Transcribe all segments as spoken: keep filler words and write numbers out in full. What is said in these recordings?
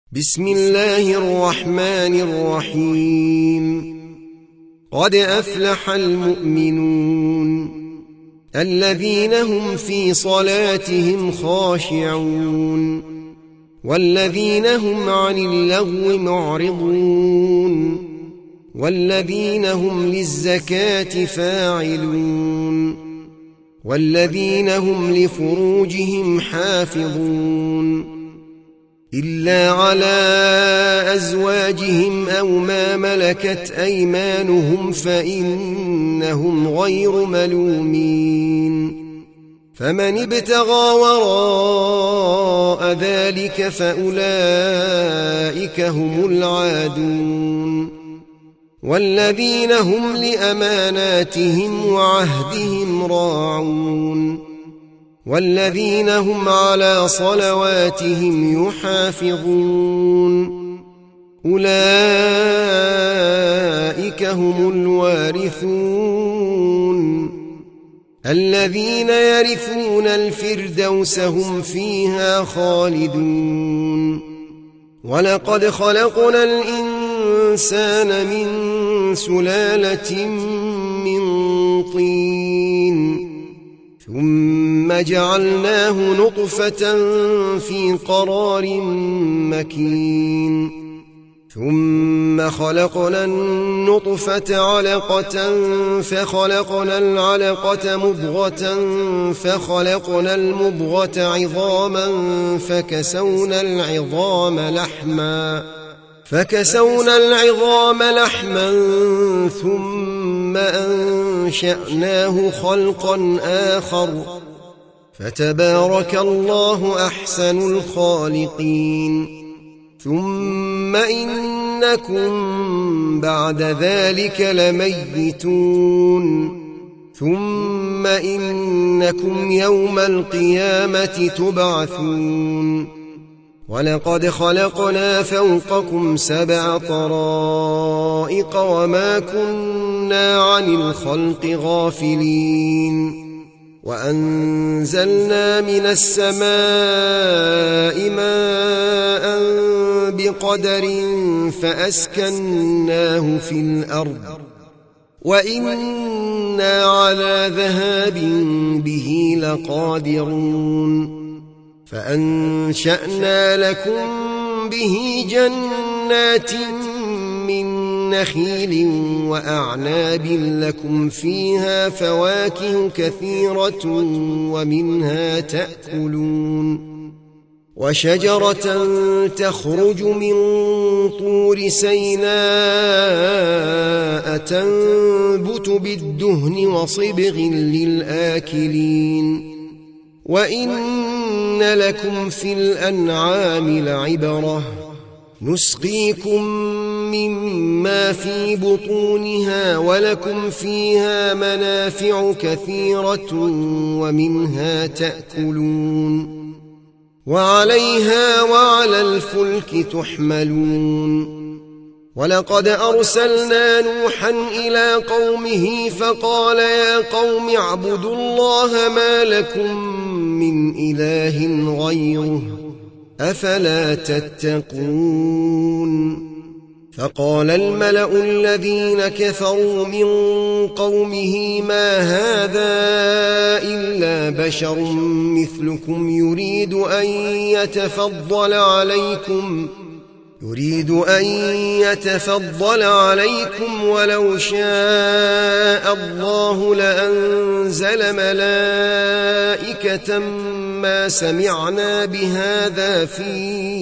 بسم الله الرحمن الرحيم قد أفلح المؤمنون الذين هم في صلاتهم خاشعون والذين هم عن اللغو معرضون والذين هم للزكاة فاعلون والذين هم لفروجهم حافظون إلا على أزواجهم أو ما ملكت أيمانهم فإنهم غير ملومين فمن ابتغى وراء ذلك فأولئك هم العادون والذين هم لأماناتهم وعهدهم راعون والذين هم على صلواتهم يحافظون أولئك هم الوارثون الذين يرثون الفردوس هم فيها خالدون ولقد خلقنا الإنسان من سلالة من طين ثم جعلناه نطفة في قرار مكين ثم خلقنا النطفة علقة فخلقنا العلقة مضغة فخلقنا المضغة عظاما فكسونا العظام لحما فكسونا العظام لحما ثم أنشأناه خلقا آخر فتبارك الله أحسن الخالقين ثم إنكم بعد ذلك لميتون ثم إنكم يوم القيامة تبعثون ولقد خلقنا فوقكم سبع طرائق وما كنا عن الخلق غافلين وأنزلنا من السماء ماء بقدر فأسكناه في الأرض وإنا على ذهاب به لقادرون فأنشأنا لكم به جنات من نخيل وأعناب لكم فيها فواكه كثيرة ومنها تأكلون وشجرة تخرج من طور سيناء تنبت بالدهن وصبغ للآكلين وإن لكم في الأنعام لعبرة نسقيكم مما في بطونها ولكم فيها منافع كثيرة ومنها تأكلون وعليها وعلى الفلك تحملون ولقد أرسلنا نوحا إلى قومه فقال يا قوم اعبدوا الله ما لكم من إله غيره أفلا تتقون فقال الملأ الذين كفروا من قومه ما هذا إلا بشر مثلكم يريد أن يتفضل عليكم يريد أن يتفضل عليكم ولو شاء الله لأنزل ملائكة ما سمعنا بهذا في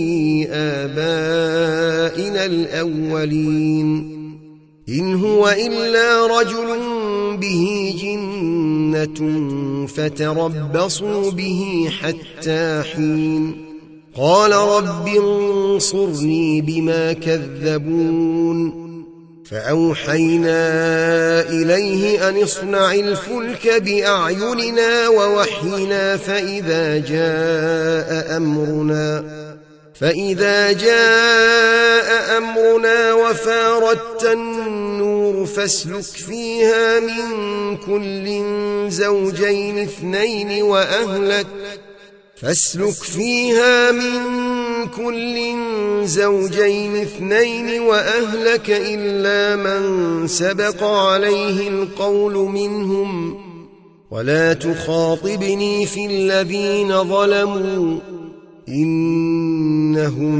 آبائنا الأولين إن هو إلا رجل به جنة فتربصوا به حتى حين قال رب انصرني بما كذبون فأوحينا إليه أن اصنع الفلك بأعيننا ووحينا فإذا جاء أمرنا فإذا جاء أمرنا وفاردت النور فاسلك فيها من كل زوجين اثنين وأهلك فاسلك فيها من كل زوجين اثنين وأهلك إلا من سبق عليه القول منهم ولا تخاطبني في الذين ظلموا إنهم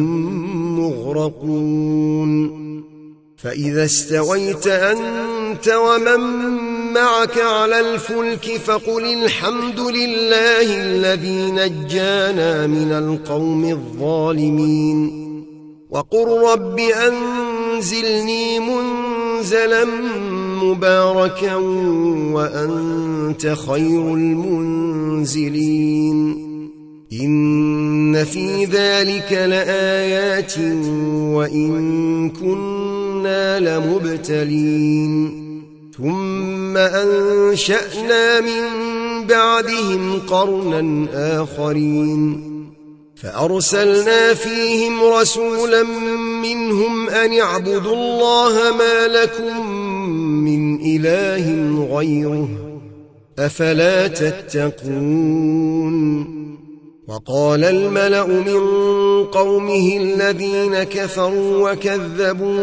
مغرقون فإذا استويت أنت ومن معك على الفلك فقل الحمد لله الذي نجانا من القوم الظالمين وقل رب أنزلني منزلا مباركا وأنت خير المنزلين إن في ذلك لآيات وإن كنا لمبتلين ثم أنشأنا من بعدهم قرنا آخرين فأرسلنا فيهم رسولا منهم أن اعبدوا الله ما لكم من إله غيره أفلا تتقون وقال الملأ من قومه الذين كفروا وكذبوا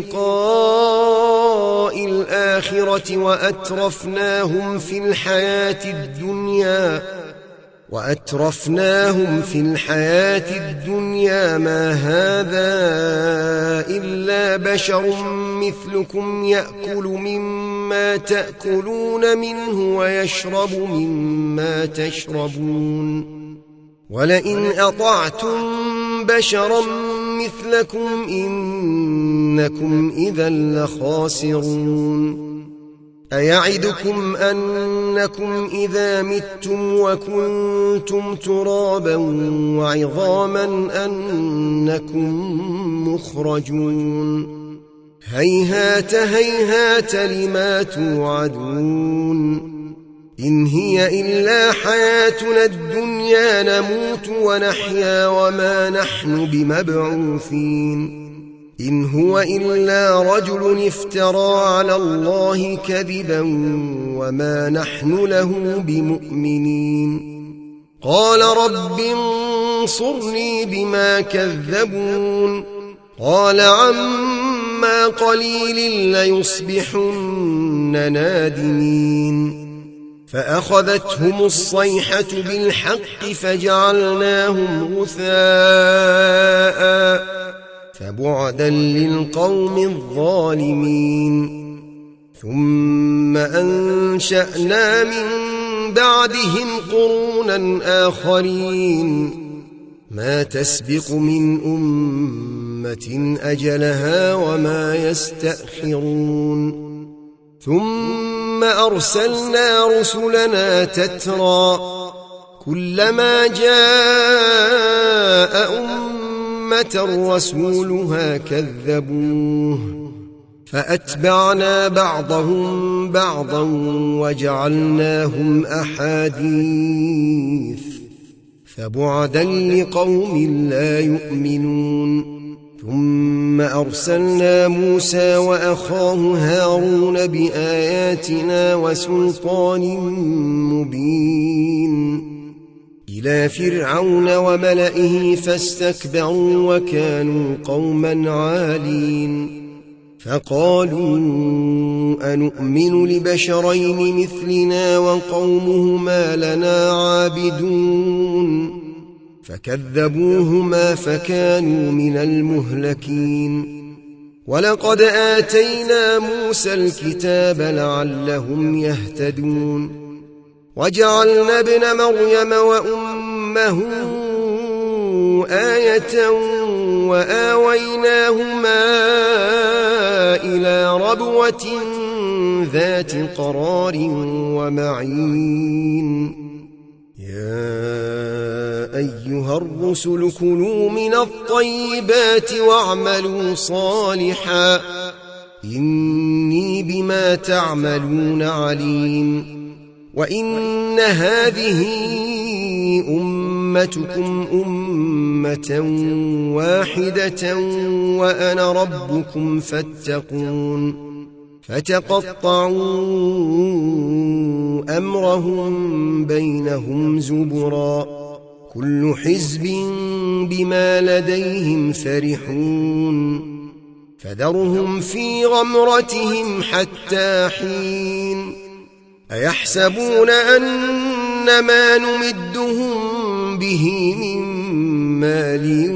بلقاء الآخرة وأترفناهم في الحياة الدنيا وأترفناهم في الحياة الدنيا ما هذا إلا بشر مثلكم يأكل مما تأكلون منه ويشرب مما تشربون ولئن أطعتم بشرا مثلكم إنكم إذا لخاسرون أيعدكم أنكم إذا متم وكنتم ترابا وعظاما أنكم مخرجون هيهات هيهات لما توعدون إن هي إلا حياتنا الدنيا نموت ونحيا وما نحن بمبعوثين إن هو إلا رجل افترى على الله كذبا وما نحن له بمؤمنين قال رب انصرني بما كذبون قال عما قليل ليصبحن نادمين فأخذتهم الصيحة بالحق فجعلناهم غثاء فبعدا للقوم الظالمين ثم أنشأنا من بعدهم قرونا آخرين ما تسبق من أمة أجلها وما يستأخرون ثم أرسلنا رسلنا تترى كلما جاء أمة رسولها كذبوه فأتبعنا بعضهم بعضا وجعلناهم أحاديث فبعدا لقوم لا يؤمنون ثم أرسلنا موسى وأخاه هارون بآياتنا وسلطان مبين إلى فرعون وملئه فاستكبروا وكانوا قوما عالين فقالوا أنؤمن لبشرين مثلنا وقومهما لنا عابدون فكذبوهما فكانوا من المهلكين ولقد آتينا موسى الكتاب لعلهم يهتدون وجعلنا ابن مريم وأمه آية وآويناهما إلى ربوة ذات قرار ومعين يا أيها الرسل كلوا من الطيبات واعملوا صالحا إني بما تعملون عليم وإن هذه أمتكم أمة واحدة وأنا ربكم فاتقون فتقطعوا أمرهم بينهم زبرا كل حزب بما لديهم فرحون فذرهم في غمرتهم حتى حين أيحسبون أن ما نمدهم به من مال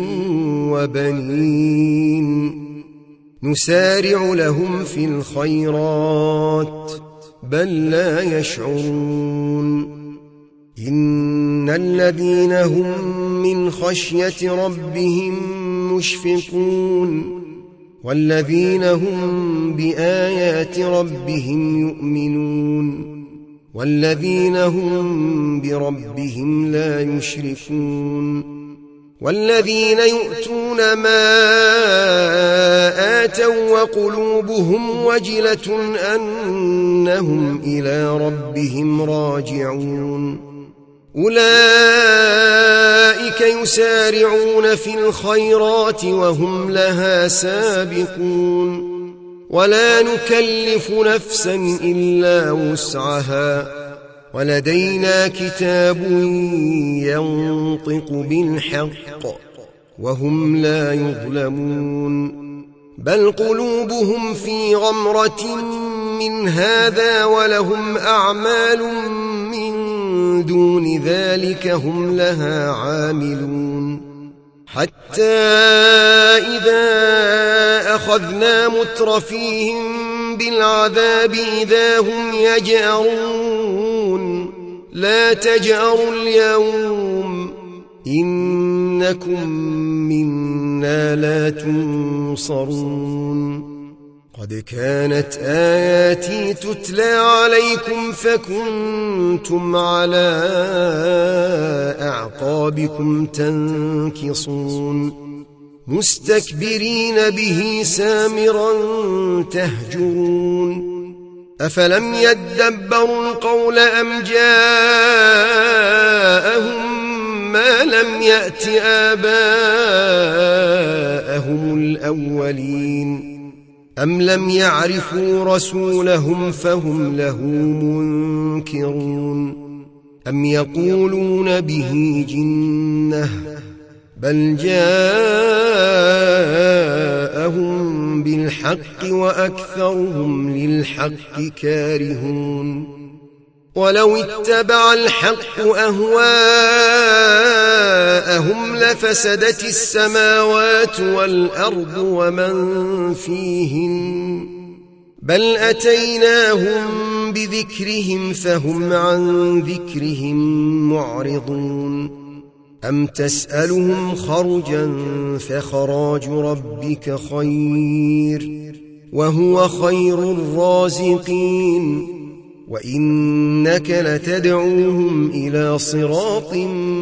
وبنين نسارع لهم في الخيرات بل لا يشعرون إن الذين هم من خشية ربهم مشفقون والذين هم بآيات ربهم يؤمنون والذين هم بربهم لا يشركون والذين يؤتون ما آتوا وقلوبهم وجلة أنهم إلى ربهم راجعون أولئك يسارعون في الخيرات وهم لها سابقون ولا نكلف نفسا إلا وسعها ولدينا كتاب ينطق بالحق وهم لا يظلمون بل قلوبهم في غمرة من هذا ولهم أعمال من دون ذلك هم لها عاملون حتى إذا أخذنا مترفيهم بالعذاب إذا هم يجأرون لا تجأروا اليوم إنكم منا لا تنصرون قد كانت آياتي تتلى عليكم فكنتم على أعقابكم تنكصون مستكبرين به سامرا تهجرون أفلم يدبروا القول أم جاءهم ما لم يأت آباءهم الأولين أم لم يعرفوا رسولهم فهم له منكرون أم يقولون به جنة بل جاءهم بالحق وأكثرهم للحق كارهون ولو اتبع الحق أهواءهم لفسدت السماوات والأرض ومن فيهن بل أتيناهم بذكرهم فهم عن ذكرهم معرضون أم تسألهم خرجا فخراج ربك خير وهو خير الرازقين وإنك لتدعوهم إلى صراط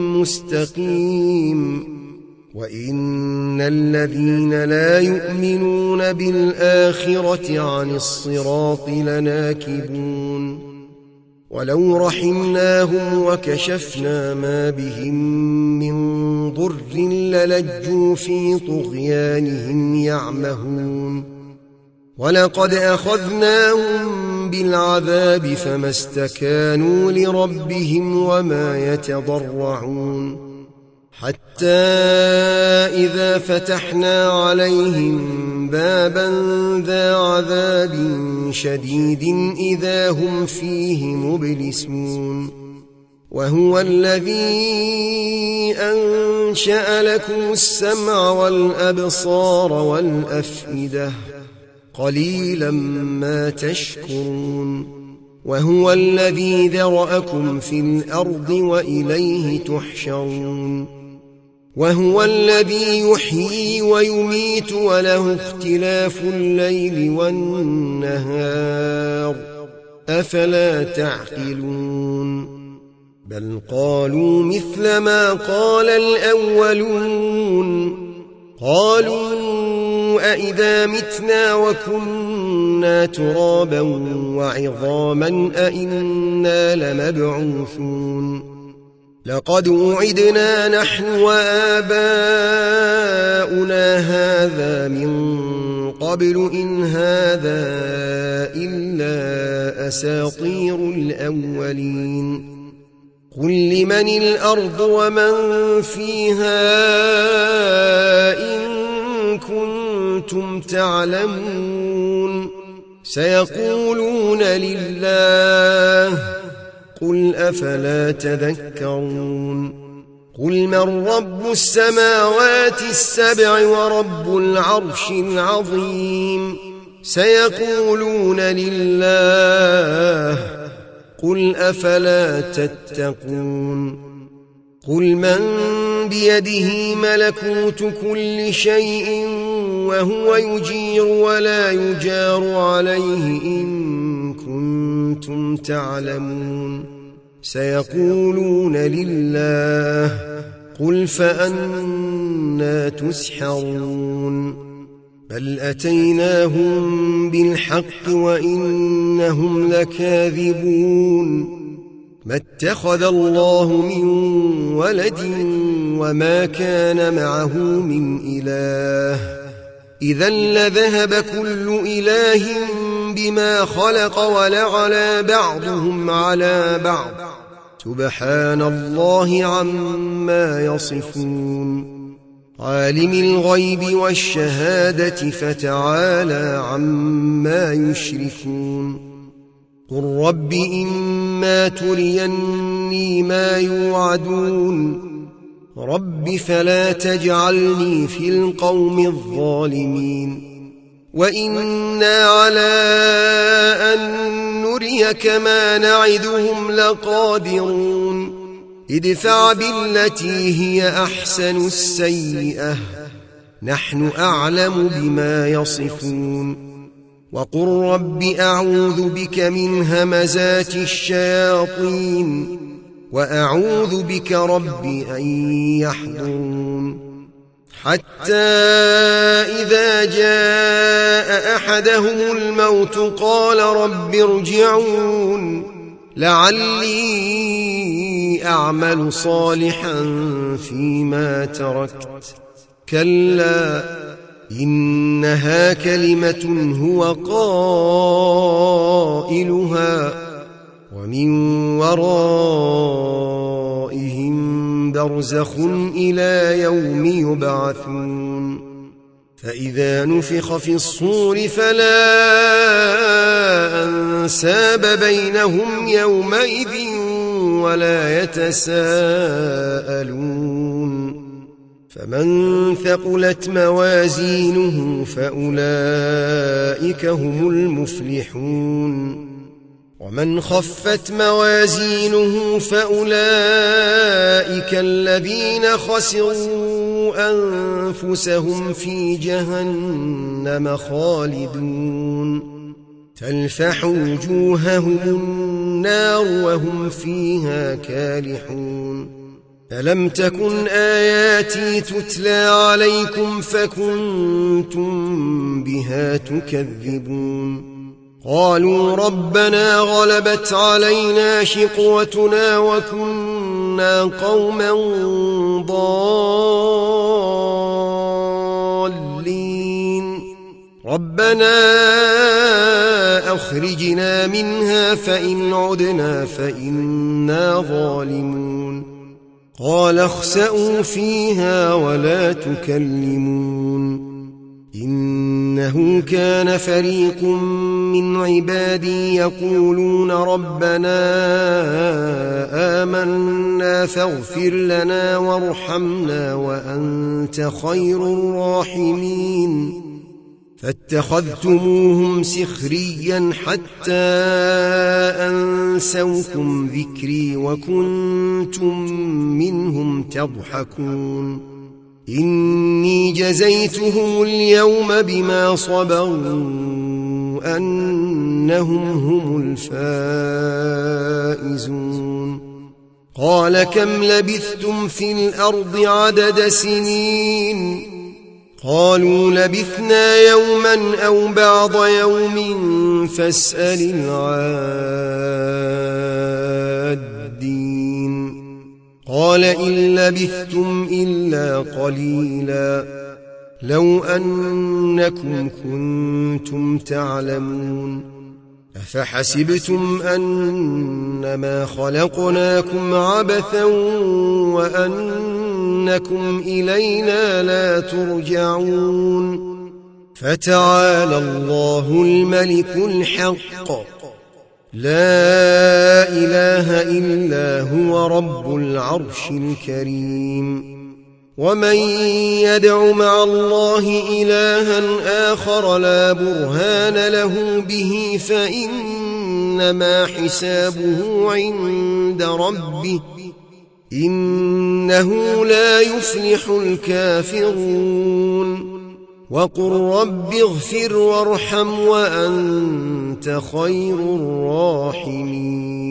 مستقيم وإن الذين لا يؤمنون بالآخرة عن الصراط لناكبون ولو رحمناهم وكشفنا ما بهم من ضر للجوا في طغيانهم يعمهون ولقد أخذناهم بالعذاب فما استكانوا لربهم وما يتضرعون حتى إذا فتحنا عليهم بابا ذا عذاب شديد إذا هم فيه مبلسون وهو الذي أنشأ لكم السمع والأبصار والأفئدة قليلا ما تشكرون وهو الذي ذرأكم في الأرض وإليه تحشرون وهو الذي يحيي ويميت وله اختلاف الليل والنهار أفلا تعقلون بل قالوا مثل ما قال الأولون قالوا أئذا متنا وكنا ترابا وعظاما أئنا لمبعوثون لقد وعدنا نحن وآباؤنا هذا من قبل إن هذا إلا أساطير الأولين قل لمن الأرض ومن فيها إن كنتم تعلمون سيقولون لله قل أفلا تذكرون قل من رب السماوات السبع ورب العرش العظيم سيقولون لله قل أفلا تتقون قل من بيده ملكوت كل شيء وهو يجير ولا يجار عليه إن كنتم تعلمون سيقولون لله قل فأنى تسحرون بل أتيناهم بالحق وإنهم لكاذبون ما اتخذ الله من ولد وما كان معه من إله إذا لذهب كل إله بما خلق ولعلى بعضهم على بعض سبحان الله عما يصفون عالم الغيب والشهادة فتعالى عما يشركون قل رب إما تريني ما يوعدون رب فلا تجعلني في القوم الظالمين وإنا على أن نريك ما نعدهم لقادرون ادفع بالتي هي أحسن السيئة نحن أعلم بما يصفون وقل رب أعوذ بك من همزات الشياطين وأعوذ بك رب أن يحضرون حتى إذا جاء أحدهم الموت قال رب ارجعون لعلي أعمل صالحا فيما تركت كلا إنها كلمة هو قائلها ومن ورائهم برزخ إلى يوم يبعثون فإذا نفخ في الصور فلا أنساب بينهم يومئذ ولا يتساءلون فمن ثقلت موازينه فأولئك هم المفلحون ومن خفت موازينه فأولئك الذين خسروا أنفسهم في جهنم خالدون تلفح وجوههم النار وهم فيها كالحون ألم تكن آياتي تتلى عليكم فكنتم بها تكذبون قالوا ربنا غلبت علينا شقوتنا وكنا قوما ضالين ربنا أخرجنا منها فإن عدنا فإنا ظالمون قال اخسئوا فيها ولا تكلمون إنه كان فريق من عبادي يقولون ربنا آمنا فاغفر لنا وارحمنا وأنت خير الراحمين فاتخذتموهم سخريا حتى أنسوكم ذكري وكنتم منهم تضحكون إني جزيتهم اليوم بما صبروا أنهم هم الفائزون قال كم لبثتم في الأرض عدد سنين قالوا لبثنا يوما أو بعض يوم فاسأل العادين قال إن لبثتم إلا قليلا لو أنكم كنتم تعلمون أفحسبتم أنما خلقناكم عبثا وأنكم إلينا لا ترجعون فتعالى الله الملك الحق لا إله إلا هو رب العرش الكريم ومن يدع مع الله إلها آخر لا برهان له به فإنما حسابه عند ربه إنه لا يفلح الكافرون وقل رب اغفر وارحم وأنت خير الراحمين